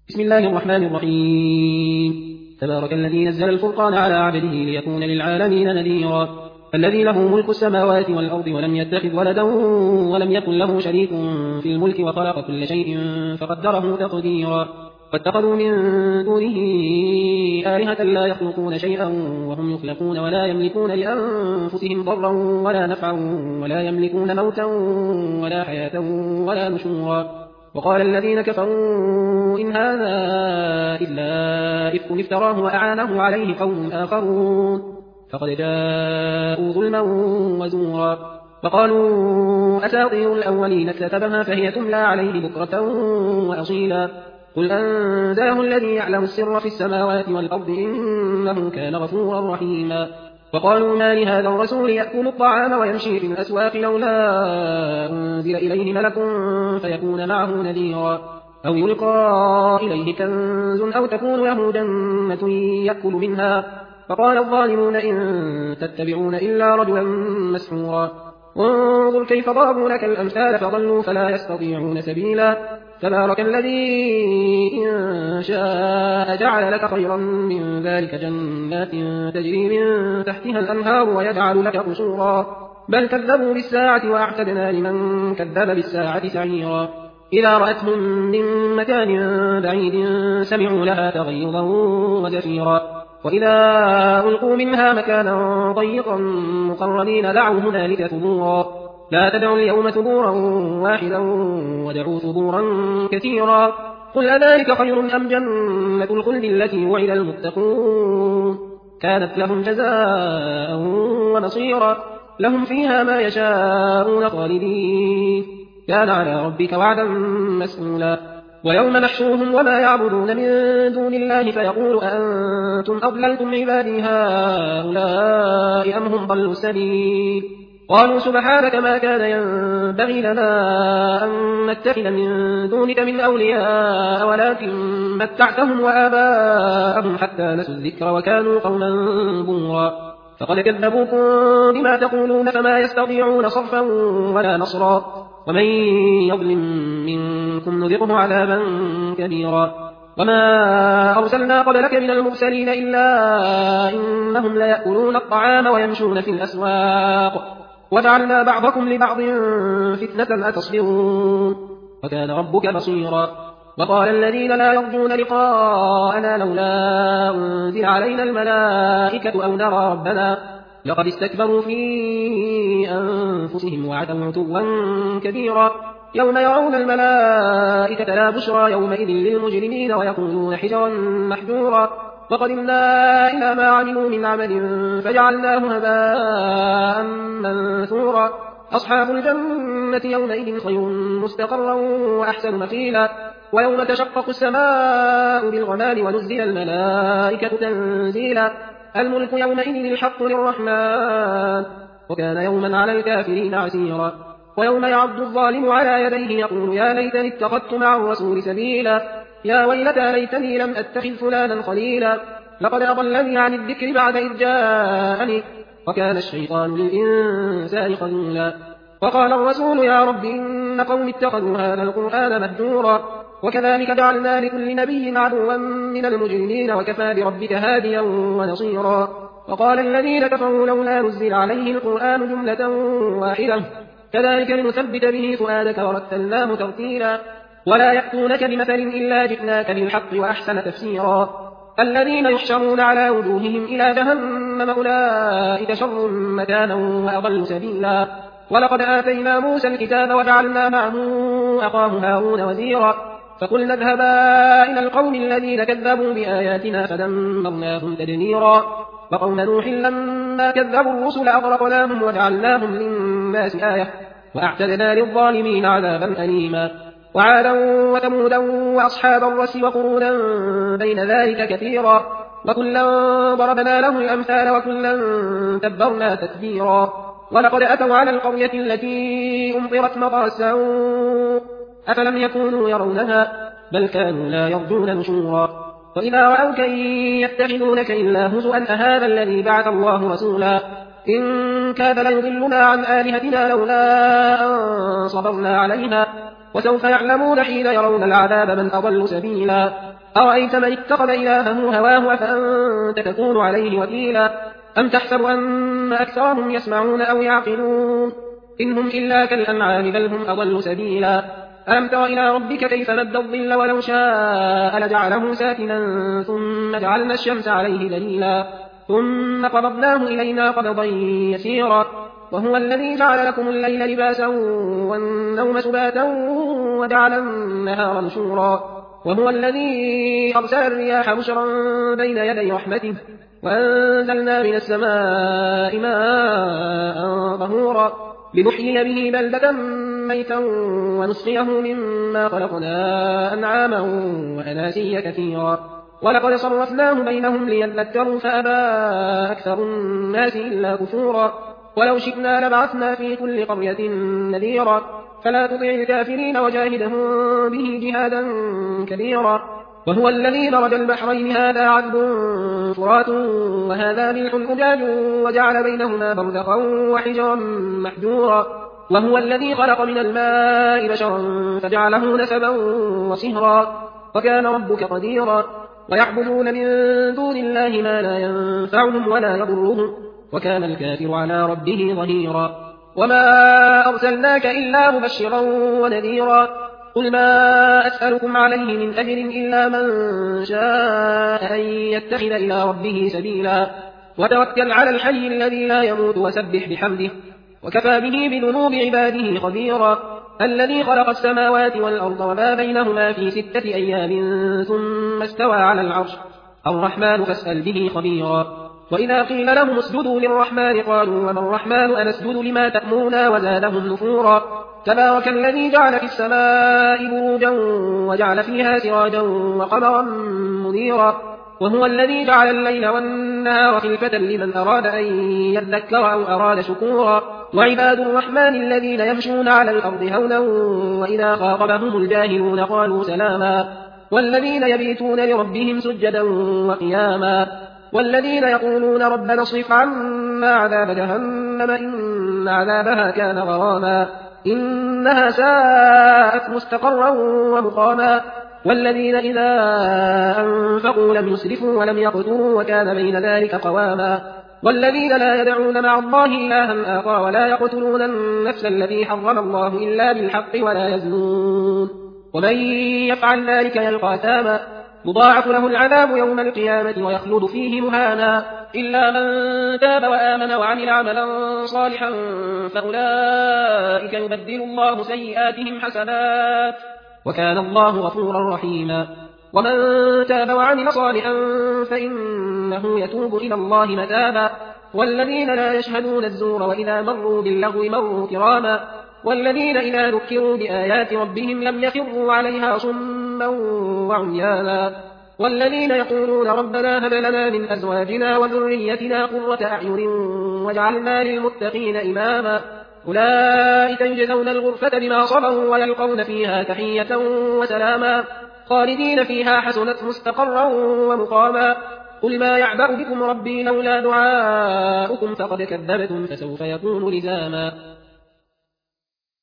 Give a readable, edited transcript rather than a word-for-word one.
بسم الله الرحمن الرحيم. تبارك الذي نزل الفرقان على عبده ليكون للعالمين نذيرا. الذي له ملك السماوات والأرض ولم يتخذ ولدا ولم يكن له شريك في الملك وخلق كل شيء فقدره تقديرا. واتخذوا من دونه آلهة لا يخلقون شيئا وهم يخلقون ولا يملكون لأنفسهم ضرا ولا نفعا ولا يملكون موتا ولا حياة ولا نشورا. وقال الذين كفروا إن هذا إلا إفك افتراه وأعانه عليه قوم آخرون فقد جاءوا ظلما وزورا. وقالوا أساطير الأولين اكتتبها فهي تملى عليه بكرة وأصيلا. قل أنزله الذي يعلم السر في السماوات والأرض إنه كان غفورا رحيما. وقالوا ما لهذا الرسول يأكل الطعام ويمشي في الأسواق لولا أنزل إليه ملك فيكون معه نذيرا أو يلقى إليه كنز أو تكون له جنة يأكل منها. فقال الظالمون إن تتبعون إلا رجلا مسحورا. وانظر كيف ضربوا لك الأمثال فضلوا فلا يستطيعون سبيلا. تبارك الذي إن شاء جعل لك خيرا من ذلك جنات تجري من تحتها الأنهار ويجعل لك قصورا. بل كذبوا بالساعة وأعتدنا لمن كذب بالساعة سعيرا. إذا رأتهم من مكان بعيد سمعوا لها تغيظا وزفيرا. وإذا ألقوا منها مكانا ضيقا مقرنين دعوا هنالك ثبورا. لا تدعوا اليوم ثبورا واحدا ودعوا ثبورا كثيرا. قل أذلك خير أم جنة الخلد التي وعد المتقون كانت لهم جزاء ومصيرا. لهم فيها ما يشاءون خالدين كان على ربك وعدا مسئولا. ويوم نحشرهم وما يعبدون من دون الله فيقول أأنتم أضللتم عبادي هؤلاء أم هم ضلوا السبيل. قالوا سبحانك ما كان ينبغي لنا أن نتخذ من دونك من أولياء ولكن متعتهم وآباءهم حتى نسوا الذكر وكانوا قوما بورا. فقد كذبوكم بما تقولون فما يستطيعون صرفا ولا نصرا. ومن يظلم منكم نذقه عذابا كبيرا. وما أرسلنا قبلك من المرسلين إلا إنهم ليأكلون الطعام ويمشون في الأسواق وجعلنا بعضكم لبعض فتنة أتصبرون وكان ربك بصيرا. وقال الذين لا يرجون لقاءنا لولا أنزل علينا الملائكة أو نرى ربنا لقد استكبروا في أنفسهم وعتوا عتوا كبيرا. يوم يرون الملائكة لا بشرى يومئذ للمجرمين ويقولون حجرا محجورا. وقدمنا إلى ما عملوا من عمل فجعلناه هباء منثورا. أصحاب الجنة يومئذ خير مستقرا وأحسن مقيلا. ويوم تشقق السماء بالغمام ونزل الملائكة تنزيلا. الملك يومئذ الحق للرحمن وكان يوما على الكافرين عسيرا. ويوم يعض الظالم على يديه يقول يا ليتني اتخذت مع الرسول سبيلا. يا ويلتى ليتني لم أتخذ فلانا خليلا لقد أضلني عن الذكر بعد إذ جاءني وكان الشيطان للإنسان خذولا. وقال الرسول يا رب إن قوم اتخذوا هذا القرآن مهجورا. وكذلك جعلنا لكل نبي عدوا من المجرمين وكفى بربك هاديا ونصيرا. وقال الذين كفروا لولا نزل عليه القرآن جملة واحدة كذلك لنثبت به فؤادك ورتلناه ترتيلا. ولا يأتونك بمثل إلا جئناك بالحق وأحسن تفسيرا. الذين يحشرون على وجوههم إلى جهنم أولئك شر مكانا وأضل سبيلا. ولقد آتينا موسى الكتاب وجعلنا معه أخاه هارون وزيرا. فقلنا اذهبا إلى القوم الذين كذبوا بآياتنا فدمرناهم تدميرا. وقوم نوح لما كذبوا الرسل أغرقناهم وجعلناهم للناس آية وأعتدنا للظالمين عذابا أليما. وعادا وثمودا وأصحاب الرس وقرونا بين ذلك كثيرا. وكلا ضربنا له الأمثال وكلا تبرنا تتبيرا. ولقد أتوا على القرية التي أمطرت مطر السوء أفلم يكونوا يرونها بل كانوا لا يرجون نشورا. وإذا رأوك إن يتخذونك إلا هزؤا أهذا الذي بعث الله رسولا إن كاد ليضلنا عن آلهتنا لولا أن صبرنا عليها. وسوف يعلمون حين يرون العذاب من أضل سبيلا. أرأيت من اتخذ إلهه هواه أفأنت تكون عليه وكيلا أم تحسب أن أكثرهم يسمعون أو يعقلون إن هم إلا كالأنعام بل هم أضل سبيلا ألم تر إلى ربك كيف مد الظل ولو شاء لجعله ساكنا ثم جعلنا الشمس عليه دليلا ثم قبضناه إلينا قبضا يسيرا وهو الذي جعل لكم الليل لباسا والنوم سباتا وجعل النهار نشورا وهو الذي أرسل الرياح بشرا بين يدي رحمته وأنزلنا من السماء ماء طهورا لنحيي به بلدة ميتا ونسقيه مما خلقنا أنعاما وأناسيا كثيرا ولقد صرفناه بينهم ليذكروا فأبى أكثر الناس إلا كفورا ولو شئنا لبعثنا في كل قرية نذيرا فلا تطع الكافرين وجاهدهم به جهادا كبيرا وهو الذي مرج البحرين هذا عذب فرات وهذا ملح أجاج وجعل بينهما برزخا وحجرا محجورا وهو الذي خلق من الماء بشرا فجعله نسبا وصهرا وكان ربك قديرا ويعبدون من دون الله ما لا ينفعهم ولا يضرهم وكان الكافر على ربه ظهيرا وما أرسلناك إلا مبشرا ونذيرا قل ما أسألكم عليه من أجر إلا من شاء أن يتخذ إلى ربه سبيلا وتوكل على الحي الذي لا يموت وسبح بحمده وكفى به بذنوب عباده خبيرا الذي خلق السماوات والأرض وما بينهما في 6 أيام ثم استوى على العرش الرحمن فاسأل به خبيرا وإذا قيل لهم اسجدوا للرحمن قالوا وما الرحمن أنسجد لما تأمرنا وزادهم نفورا تبارك الذي جعل في السماء بروجا وجعل فيها سراجا وقمرا منيرا وهو الذي جعل الليل والنهار خلفة لمن أراد أن يذكر أو أراد شكورا وعباد الرحمن الذين يمشون على الأرض هونا وإذا خاطبهم الجاهلون قالوا سلاما والذين يبيتون لربهم سجدا وقياما والذين يقولون ربنا اصرف عنا عذاب جهنم إن عذابها كان غراما إنها ساءت مستقرا ومقاما والذين إذا أنفقوا لم يسرفوا ولم يقتروا وكان بين ذلك قواما والذين لا يدعون مع الله إلها آخر ولا يقتلون النفس التي حرم الله إلا بالحق ولا يزنون ومن يفعل ذلك يلقى أثاما يضاعف له العذاب يوم القيامة ويخلد فيه مهانا إلا من تاب وآمن وعمل عملا صالحا فأولئك يبدل الله سيئاتهم حسنات وكان الله غفورا رحيما ومن تاب وعمل صالحا فإنه يتوب إلى الله متابا والذين لا يشهدون الزور وإذا مروا باللغو مروا كراما والذين إذا ذكروا بآيات ربهم لم يخروا عليها صما وعميانا والذين يقولون ربنا هب لنا من أزواجنا وذريتنا قرة أعين واجعلنا للمتقين إماما أولئك يجزون الغرفة بما صبروا ويلقون فيها تحية وسلاما خالدين فيها حسنت مستقرا ومقاما قل ما يعبأ بكم ربي لولا دعاؤكم فقد كذبتم فسوف يكون لزاما